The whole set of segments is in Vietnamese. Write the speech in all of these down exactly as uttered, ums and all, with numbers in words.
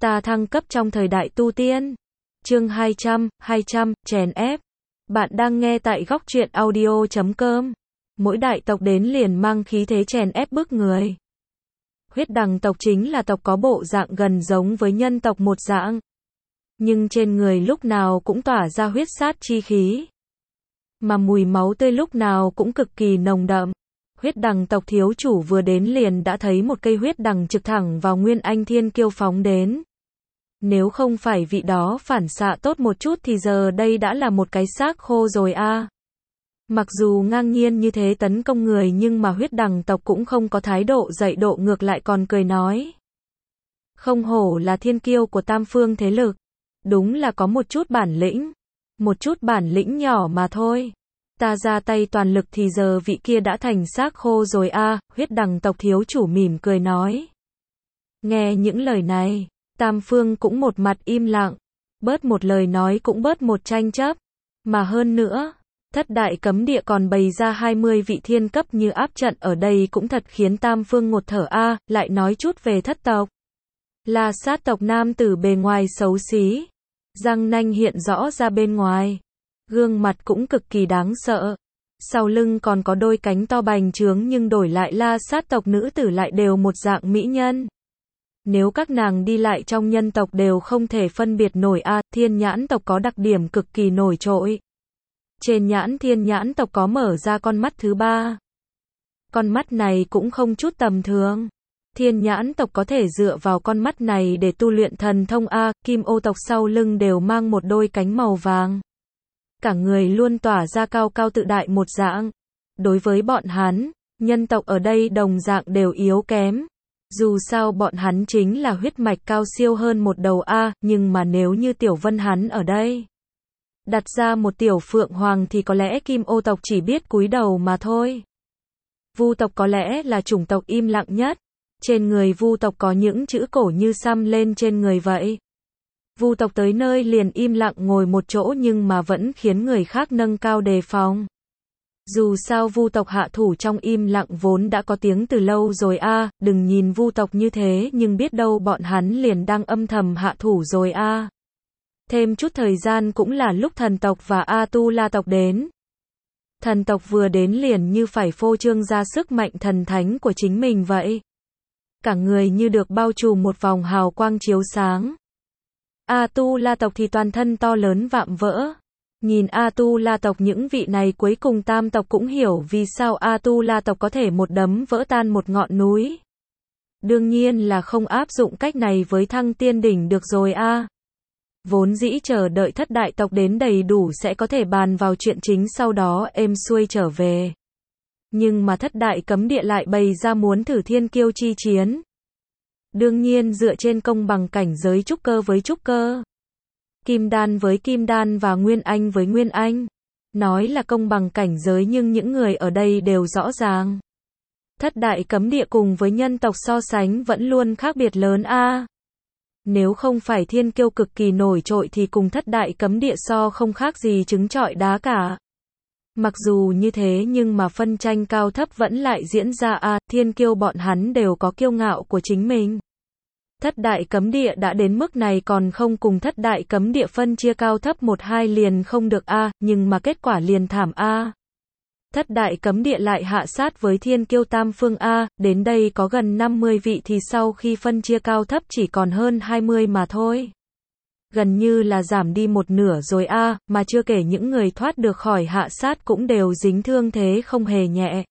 Ta thăng cấp trong thời đại tu tiên. Chương hai trăm, hai trăm, chèn ép. Bạn đang nghe tại góc truyện audio chấm com. Mỗi đại tộc đến liền mang khí thế chèn ép bức người. Huyết đằng tộc chính là tộc có bộ dạng gần giống với nhân tộc một dạng. Nhưng trên người lúc nào cũng tỏa ra huyết sát chi khí. Mà mùi máu tươi lúc nào cũng cực kỳ nồng đậm. Huyết đằng tộc thiếu chủ vừa đến liền đã thấy một cây huyết đằng trực thẳng vào Nguyên Anh Thiên Kiêu phóng đến. Nếu không phải vị đó phản xạ tốt một chút thì giờ đây đã là một cái xác khô rồi a. À. Mặc dù ngang nhiên như thế tấn công người nhưng mà huyết đằng tộc cũng không có thái độ dạy độ, ngược lại còn cười nói. Không hổ là thiên kiêu của tam phương thế lực. Đúng là có một chút bản lĩnh. Một chút bản lĩnh nhỏ mà thôi. Ta ra tay toàn lực thì giờ vị kia đã thành xác khô rồi a. À, huyết đằng tộc thiếu chủ mỉm cười nói. Nghe những lời này, tam phương cũng một mặt im lặng. Bớt một lời nói cũng bớt một tranh chấp. Mà hơn nữa, thất đại cấm địa còn bày ra hai mươi vị thiên cấp như áp trận ở đây cũng thật khiến tam phương ngột thở a. À, lại nói chút về thất tộc. Là sát tộc nam tử bề ngoài xấu xí. Răng nanh hiện rõ ra bên ngoài. Gương mặt cũng cực kỳ đáng sợ. Sau lưng còn có đôi cánh to bành trướng, nhưng đổi lại la sát tộc nữ tử lại đều một dạng mỹ nhân. Nếu các nàng đi lại trong nhân tộc đều không thể phân biệt nổi a. À, thiên nhãn tộc có đặc điểm cực kỳ nổi trội. Trên nhãn thiên nhãn tộc có mở ra con mắt thứ ba. Con mắt này cũng không chút tầm thường. Thiên nhãn tộc có thể dựa vào con mắt này để tu luyện thần thông a. À, kim ô tộc sau lưng đều mang một đôi cánh màu vàng. Cả người luôn tỏa ra cao cao tự đại một dạng. Đối với bọn hắn, nhân tộc ở đây đồng dạng đều yếu kém. Dù sao bọn hắn chính là huyết mạch cao siêu hơn một đầu a, nhưng mà nếu như Tiểu Vân hắn ở đây đặt ra một tiểu phượng hoàng thì có lẽ kim ô tộc chỉ biết cúi đầu mà thôi. Vu tộc có lẽ là chủng tộc im lặng nhất. Trên người Vu tộc có những chữ cổ như xăm lên trên người vậy. Vu tộc tới nơi liền im lặng ngồi một chỗ nhưng mà vẫn khiến người khác nâng cao đề phòng. Dù sao Vu tộc hạ thủ trong im lặng vốn đã có tiếng từ lâu rồi a. À, đừng nhìn Vu tộc như thế nhưng biết đâu bọn hắn liền đang âm thầm hạ thủ rồi a. À. Thêm chút thời gian cũng là lúc thần tộc và A Tu La tộc đến. Thần tộc vừa đến liền như phải phô trương ra sức mạnh thần thánh của chính mình vậy. Cả người như được bao trùm một vòng hào quang chiếu sáng. A Tu La tộc thì toàn thân to lớn vạm vỡ. Nhìn A Tu La tộc những vị này cuối cùng tam tộc cũng hiểu vì sao A Tu La tộc có thể một đấm vỡ tan một ngọn núi. Đương nhiên là không áp dụng cách này với Thăng Tiên đỉnh được rồi a. À. Vốn dĩ chờ đợi thất đại tộc đến đầy đủ sẽ có thể bàn vào chuyện chính sau đó êm xuôi trở về. Nhưng mà thất đại cấm địa lại bày ra muốn thử thiên kiêu chi chiến. Đương nhiên dựa trên công bằng cảnh giới trúc cơ với trúc cơ. Kim đan với kim đan và nguyên anh với nguyên anh. Nói là công bằng cảnh giới nhưng những người ở đây đều rõ ràng. Thất đại cấm địa cùng với nhân tộc so sánh vẫn luôn khác biệt lớn a. À. Nếu không phải thiên kiêu cực kỳ nổi trội thì cùng thất đại cấm địa so không khác gì trứng trọi đá cả. Mặc dù như thế nhưng mà phân tranh cao thấp vẫn lại diễn ra a. À, thiên kiêu bọn hắn đều có kiêu ngạo của chính mình. Thất đại cấm địa đã đến mức này còn không cùng thất đại cấm địa phân chia cao thấp một hai liền không được a. À, nhưng mà kết quả liền thảm a. À. Thất đại cấm địa lại hạ sát với thiên kiêu tam phương a. À, đến đây có gần năm mươi vị thì sau khi phân chia cao thấp chỉ còn hơn hai mươi mà thôi. Gần như là giảm đi một nửa rồi a. À, mà chưa kể những người thoát được khỏi hạ sát cũng đều dính thương thế không hề nhẹ.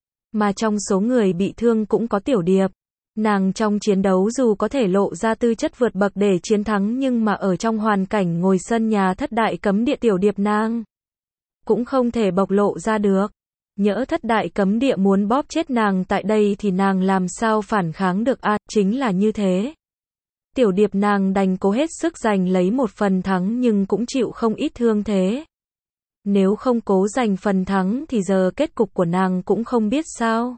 Mà trong số người bị thương cũng có Tiểu Điệp. Nàng trong chiến đấu dù có thể lộ ra tư chất vượt bậc để chiến thắng nhưng mà ở trong hoàn cảnh ngồi sân nhà thất đại cấm địa Tiểu Điệp nàng cũng không thể bộc lộ ra được. Nhỡ thất đại cấm địa muốn bóp chết nàng tại đây thì nàng làm sao phản kháng được a. À, chính là như thế. Tiểu Điệp nàng đành cố hết sức giành lấy một phần thắng nhưng cũng chịu không ít thương thế. Nếu không cố giành phần thắng thì giờ kết cục của nàng cũng không biết sao.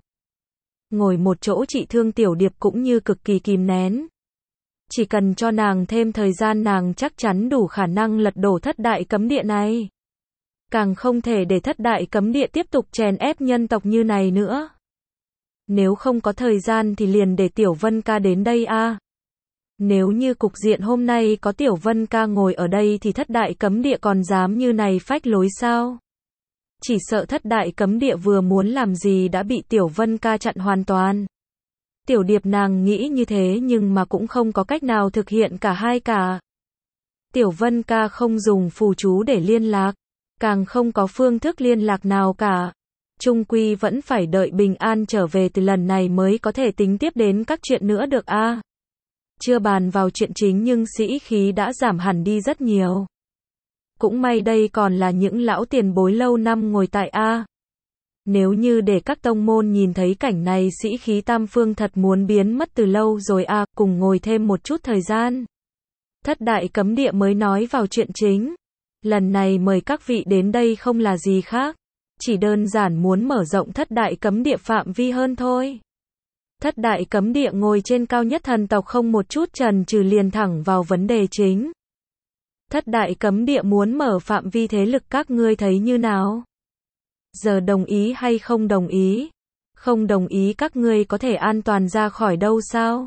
Ngồi một chỗ trị thương Tiểu Điệp cũng như cực kỳ kìm nén. Chỉ cần cho nàng thêm thời gian nàng chắc chắn đủ khả năng lật đổ thất đại cấm địa này. Càng không thể để thất đại cấm địa tiếp tục chèn ép nhân tộc như này nữa. Nếu không có thời gian thì liền để Tiểu Vân ca đến đây a. Nếu như cục diện hôm nay có Tiểu Vân ca ngồi ở đây thì thất đại cấm địa còn dám như này phách lối sao? Chỉ sợ thất đại cấm địa vừa muốn làm gì đã bị Tiểu Vân ca chặn hoàn toàn. Tiểu Điệp nàng nghĩ như thế nhưng mà cũng không có cách nào thực hiện cả hai cả. Tiểu Vân ca không dùng phù chú để liên lạc, càng không có phương thức liên lạc nào cả. Trung quy vẫn phải đợi bình an trở về từ lần này mới có thể tính tiếp đến các chuyện nữa được a. À, chưa bàn vào chuyện chính nhưng sĩ khí đã giảm hẳn đi rất nhiều. Cũng may đây còn là những lão tiền bối lâu năm ngồi tại A. À, nếu như để các tông môn nhìn thấy cảnh này sĩ khí tam phương thật muốn biến mất từ lâu rồi a. À, cùng ngồi thêm một chút thời gian. Thất đại cấm địa mới nói vào chuyện chính. Lần này mời các vị đến đây không là gì khác. Chỉ đơn giản muốn mở rộng thất đại cấm địa phạm vi hơn thôi. Thất đại cấm địa ngồi trên cao nhất thần tộc không một chút chần chừ liền thẳng vào vấn đề chính. Thất đại cấm địa muốn mở phạm vi thế lực các ngươi thấy như nào? Giờ đồng ý hay không đồng ý? Không đồng ý các ngươi có thể an toàn ra khỏi đâu sao?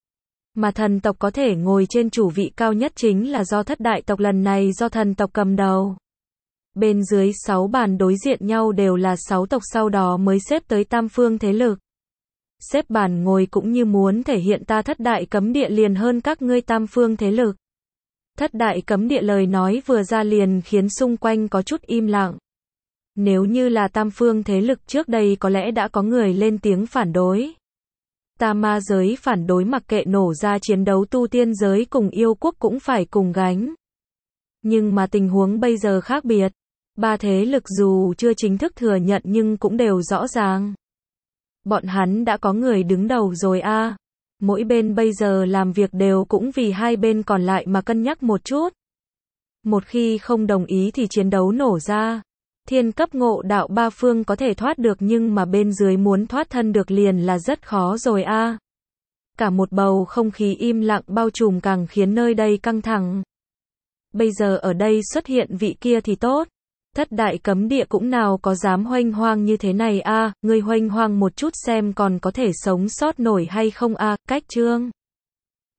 Mà thần tộc có thể ngồi trên chủ vị cao nhất chính là do thất đại tộc lần này do thần tộc cầm đầu. Bên dưới sáu bàn đối diện nhau đều là sáu tộc sau đó mới xếp tới tam phương thế lực. Xếp bàn ngồi cũng như muốn thể hiện ta thất đại cấm địa liền hơn các ngươi tam phương thế lực. Thất đại cấm địa lời nói vừa ra liền khiến xung quanh có chút im lặng. Nếu như là tam phương thế lực trước đây có lẽ đã có người lên tiếng phản đối. Ta ma giới phản đối mặc kệ nổ ra chiến đấu tu tiên giới cùng yêu quốc cũng phải cùng gánh. Nhưng mà tình huống bây giờ khác biệt. Ba thế lực dù chưa chính thức thừa nhận nhưng cũng đều rõ ràng. Bọn hắn đã có người đứng đầu rồi a. À, mỗi bên bây giờ làm việc đều cũng vì hai bên còn lại mà cân nhắc một chút. Một khi không đồng ý thì chiến đấu nổ ra. Thiên cấp ngộ đạo ba phương có thể thoát được nhưng mà bên dưới muốn thoát thân được liền là rất khó rồi a. À, cả một bầu không khí im lặng bao trùm càng khiến nơi đây căng thẳng. Bây giờ ở đây xuất hiện vị kia thì tốt. Thất đại cấm địa cũng nào có dám hoanh hoang như thế này a. À, ngươi hoanh hoang một chút xem còn có thể sống sót nổi hay không a. À, cách chương